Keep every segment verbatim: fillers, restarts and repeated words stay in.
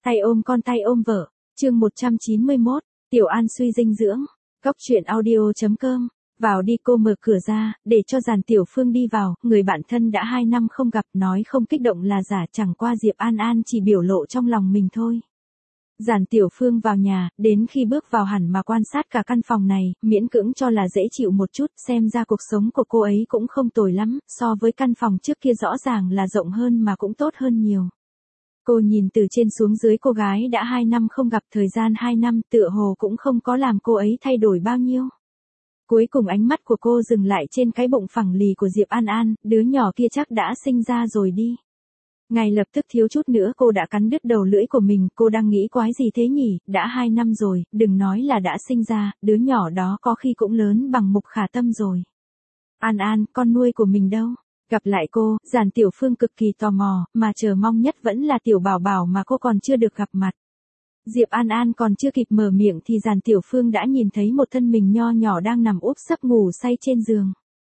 Tay ôm con tay ôm vợ. Chương một trăm chín mươi mốt, Tiểu An suy dinh dưỡng. Cóc truyện audio chấm com. Vào đi, cô mở cửa ra, để cho Giản Tiểu Phương đi vào, người bạn thân đã hai năm không gặp, nói không kích động là giả, chẳng qua Diệp An An chỉ biểu lộ trong lòng mình thôi. Giản Tiểu Phương vào nhà, đến khi bước vào hẳn mà quan sát cả căn phòng này, miễn cưỡng cho là dễ chịu một chút, xem ra cuộc sống của cô ấy cũng không tồi lắm, so với căn phòng trước kia rõ ràng là rộng hơn mà cũng tốt hơn nhiều. Cô nhìn từ trên xuống dưới cô gái đã hai năm không gặp, thời gian hai năm tựa hồ cũng không có làm cô ấy thay đổi bao nhiêu. Cuối cùng ánh mắt của cô dừng lại trên cái bụng phẳng lì của Diệp An An, đứa nhỏ kia chắc đã sinh ra rồi đi. Ngay lập tức thiếu chút nữa cô đã cắn đứt đầu lưỡi của mình, cô đang nghĩ quái gì thế nhỉ, đã hai năm rồi, đừng nói là đã sinh ra, đứa nhỏ đó có khi cũng lớn bằng Mục Khả Tâm rồi. An An, con nuôi của mình đâu? Gặp lại cô, Giản Tiểu Phương cực kỳ tò mò, mà chờ mong nhất vẫn là Tiểu Bảo Bảo mà cô còn chưa được gặp mặt. Diệp An An còn chưa kịp mở miệng thì Giản Tiểu Phương đã nhìn thấy một thân mình nho nhỏ đang nằm úp sấp ngủ say trên giường.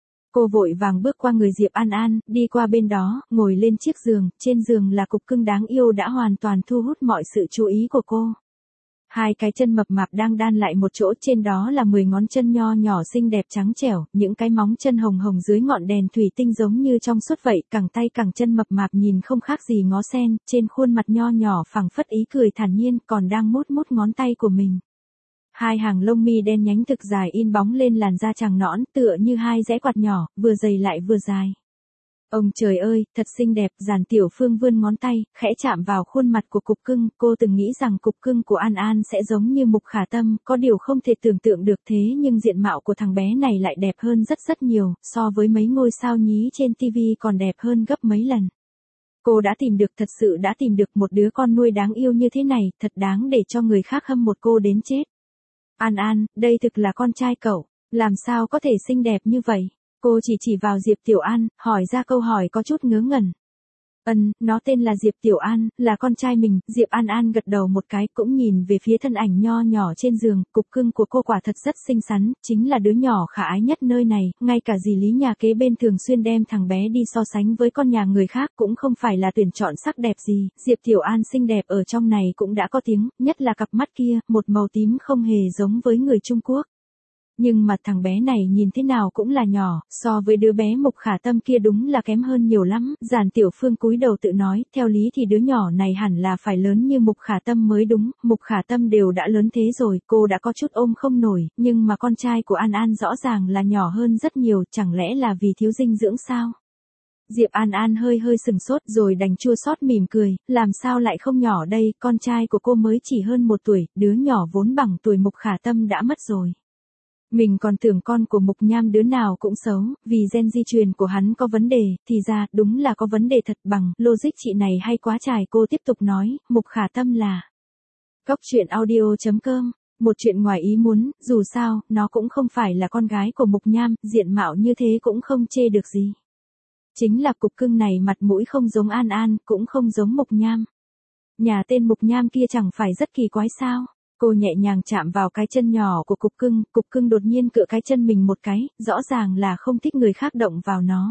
Cô vội vàng bước qua người Diệp An An, đi qua bên đó, ngồi lên chiếc giường, trên giường là cục cưng đáng yêu đã hoàn toàn thu hút mọi sự chú ý của cô. Hai cái chân mập mạp đang đan lại một chỗ, trên đó là mười ngón chân nho nhỏ xinh đẹp trắng trẻo, những cái móng chân hồng hồng dưới ngọn đèn thủy tinh giống như trong suốt vậy, cẳng tay cẳng chân mập mạp nhìn không khác gì ngó sen, trên khuôn mặt nho nhỏ phẳng phất ý cười thản nhiên, còn đang mút mút ngón tay của mình. Hai hàng lông mi đen nhánh thực dài in bóng lên làn da trắng nõn, tựa như hai dãy quạt nhỏ, vừa dày lại vừa dài. Ông trời ơi, thật xinh đẹp, Giản Tiểu Phương vươn ngón tay, khẽ chạm vào khuôn mặt của cục cưng, cô từng nghĩ rằng cục cưng của An An sẽ giống như Mục Khả Tâm, có điều không thể tưởng tượng được thế nhưng diện mạo của thằng bé này lại đẹp hơn rất rất nhiều, so với mấy ngôi sao nhí trên tivi còn đẹp hơn gấp mấy lần. Cô đã tìm được, thật sự đã tìm được một đứa con nuôi đáng yêu như thế này, thật đáng để cho người khác hâm một cô đến chết. An An, đây thực là con trai cậu, làm sao có thể xinh đẹp như vậy? Cô chỉ chỉ vào Diệp Tiểu An, hỏi ra câu hỏi có chút ngớ ngẩn. Ừm, nó tên là Diệp Tiểu An, là con trai mình. Diệp An An gật đầu một cái, cũng nhìn về phía thân ảnh nho nhỏ trên giường, cục cưng của cô quả thật rất xinh xắn, chính là đứa nhỏ khả ái nhất nơi này, ngay cả dì Lý nhà kế bên thường xuyên đem thằng bé đi so sánh với con nhà người khác, cũng không phải là tuyển chọn sắc đẹp gì. Diệp Tiểu An xinh đẹp ở trong này cũng đã có tiếng, nhất là cặp mắt kia, một màu tím không hề giống với người Trung Quốc. Nhưng mà thằng bé này nhìn thế nào cũng là nhỏ, so với đứa bé Mục Khả Tâm kia đúng là kém hơn nhiều lắm. Giản Tiểu Phương cúi đầu tự nói, theo lý thì đứa nhỏ này hẳn là phải lớn như Mục Khả Tâm mới đúng, Mục Khả Tâm đều đã lớn thế rồi, cô đã có chút ôm không nổi, nhưng mà con trai của An An rõ ràng là nhỏ hơn rất nhiều, chẳng lẽ là vì thiếu dinh dưỡng sao? Diệp An An hơi hơi sừng sốt rồi đành chua xót mỉm cười, làm sao lại không nhỏ đây, con trai của cô mới chỉ hơn một tuổi, đứa nhỏ vốn bằng tuổi Mục Khả Tâm đã mất rồi. Mình còn tưởng con của Mục Nham đứa nào cũng xấu, vì gen di truyền của hắn có vấn đề, thì ra, đúng là có vấn đề thật, bằng, logic chị này hay quá trải. Cô tiếp tục nói, Mục Khả Tâm là Cóc truyện audio chấm com, một chuyện ngoài ý muốn, dù sao, nó cũng không phải là con gái của Mục Nham, diện mạo như thế cũng không chê được gì. Chính là cục cưng này mặt mũi không giống An An, cũng không giống Mục Nham. Nhà tên Mục Nham kia chẳng phải rất kỳ quái sao? Cô nhẹ nhàng chạm vào cái chân nhỏ của cục cưng, cục cưng đột nhiên cựa cái chân mình một cái, rõ ràng là không thích người khác động vào nó.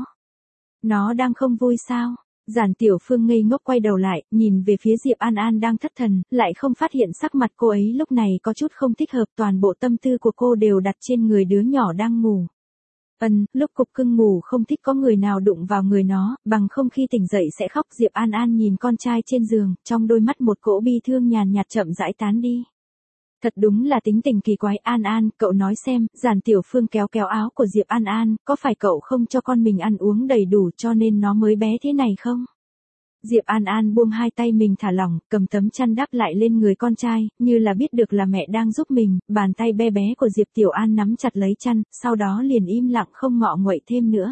Nó đang không vui sao? Giản Tiểu Phương ngây ngốc quay đầu lại, nhìn về phía Diệp An An đang thất thần, lại không phát hiện sắc mặt cô ấy lúc này có chút không thích hợp, toàn bộ tâm tư của cô đều đặt trên người đứa nhỏ đang ngủ. Ừm, lúc cục cưng ngủ không thích có người nào đụng vào người nó, bằng không khi tỉnh dậy sẽ khóc. Diệp An An nhìn con trai trên giường, trong đôi mắt một cỗ bi thương nhàn nhạt chậm rãi tán đi. Thật đúng là tính tình kỳ quái. An An, cậu nói xem, Giản Tiểu Phương kéo kéo áo của Diệp An An, có phải cậu không cho con mình ăn uống đầy đủ cho nên nó mới bé thế này không? Diệp An An buông hai tay mình thả lỏng, cầm tấm chăn đắp lại lên người con trai, như là biết được là mẹ đang giúp mình, bàn tay bé bé của Diệp Tiểu An nắm chặt lấy chăn, sau đó liền im lặng không ngọ nguậy thêm nữa.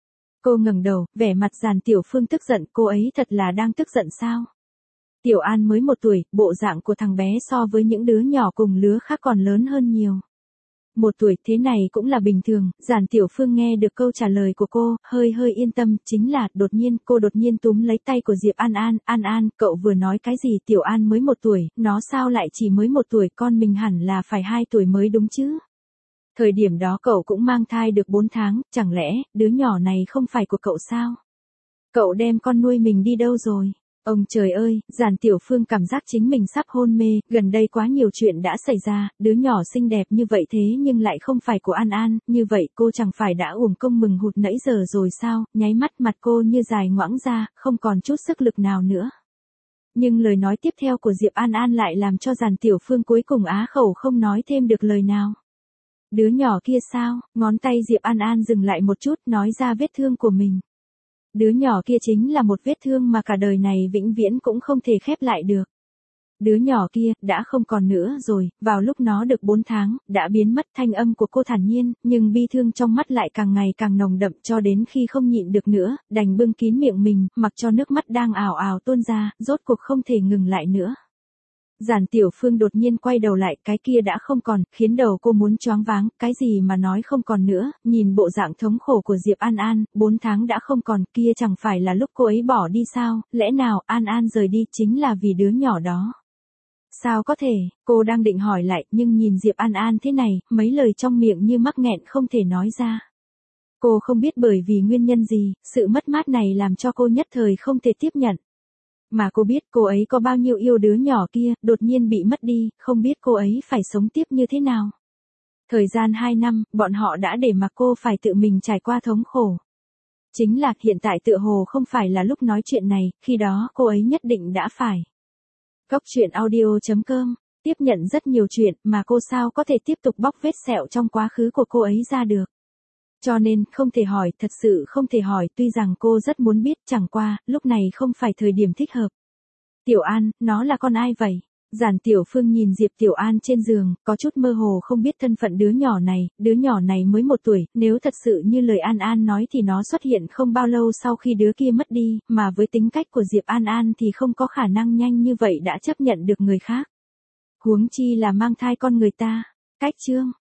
Cô ngẩng đầu, vẻ mặt Giản Tiểu Phương tức giận, cô ấy thật là đang tức giận sao? Tiểu An mới một tuổi, bộ dạng của thằng bé so với những đứa nhỏ cùng lứa khác còn lớn hơn nhiều. Một tuổi thế này cũng là bình thường. Giản Tiểu Phương nghe được câu trả lời của cô, hơi hơi yên tâm, chính là, đột nhiên, cô đột nhiên túm lấy tay của Diệp An An, An An, cậu vừa nói cái gì? Tiểu An mới một tuổi, nó sao lại chỉ mới một tuổi, con mình hẳn là phải hai tuổi mới đúng chứ? Thời điểm đó cậu cũng mang thai được bốn tháng, chẳng lẽ, đứa nhỏ này không phải của cậu sao? Cậu đem con nuôi mình đi đâu rồi? Ông trời ơi, Giản Tiểu Phương cảm giác chính mình sắp hôn mê, gần đây quá nhiều chuyện đã xảy ra, đứa nhỏ xinh đẹp như vậy thế nhưng lại không phải của An An, như vậy cô chẳng phải đã uổng công mừng hụt nãy giờ rồi sao, nháy mắt mặt cô như dài ngoãng ra, không còn chút sức lực nào nữa. Nhưng lời nói tiếp theo của Diệp An An lại làm cho Giản Tiểu Phương cuối cùng á khẩu không nói thêm được lời nào. Đứa nhỏ kia sao, ngón tay Diệp An An dừng lại một chút nói ra vết thương của mình. Đứa nhỏ kia chính là một vết thương mà cả đời này vĩnh viễn cũng không thể khép lại được. Đứa nhỏ kia, đã không còn nữa rồi, vào lúc nó được bốn tháng, đã biến mất. Thanh âm của cô thản nhiên, nhưng bi thương trong mắt lại càng ngày càng nồng đậm cho đến khi không nhịn được nữa, đành bưng kín miệng mình, mặc cho nước mắt đang ào ào tuôn ra, rốt cuộc không thể ngừng lại nữa. Giản Tiểu Phương đột nhiên quay đầu lại, cái kia đã không còn, khiến đầu cô muốn choáng váng, cái gì mà nói không còn nữa, nhìn bộ dạng thống khổ của Diệp An An, bốn tháng đã không còn, kia chẳng phải là lúc cô ấy bỏ đi sao, lẽ nào An An rời đi chính là vì đứa nhỏ đó. Sao có thể, cô đang định hỏi lại, nhưng nhìn Diệp An An thế này, mấy lời trong miệng như mắc nghẹn không thể nói ra. Cô không biết bởi vì nguyên nhân gì, sự mất mát này làm cho cô nhất thời không thể tiếp nhận. Mà cô biết cô ấy có bao nhiêu yêu đứa nhỏ kia, đột nhiên bị mất đi, không biết cô ấy phải sống tiếp như thế nào. Thời gian hai năm, bọn họ đã để mặc cô phải tự mình trải qua thống khổ. Chính là hiện tại tựa hồ không phải là lúc nói chuyện này, khi đó cô ấy nhất định đã phải. Góc truyện audio chấm com, tiếp nhận rất nhiều chuyện mà cô sao có thể tiếp tục bóc vết sẹo trong quá khứ của cô ấy ra được. Cho nên, không thể hỏi, thật sự không thể hỏi, tuy rằng cô rất muốn biết, chẳng qua, lúc này không phải thời điểm thích hợp. Tiểu An, nó là con ai vậy? Giản Tiểu Phương nhìn Diệp Tiểu An trên giường, có chút mơ hồ không biết thân phận đứa nhỏ này, đứa nhỏ này mới một tuổi, nếu thật sự như lời An An nói thì nó xuất hiện không bao lâu sau khi đứa kia mất đi, mà với tính cách của Diệp An An thì không có khả năng nhanh như vậy đã chấp nhận được người khác. Huống chi là mang thai con người ta. Cách chương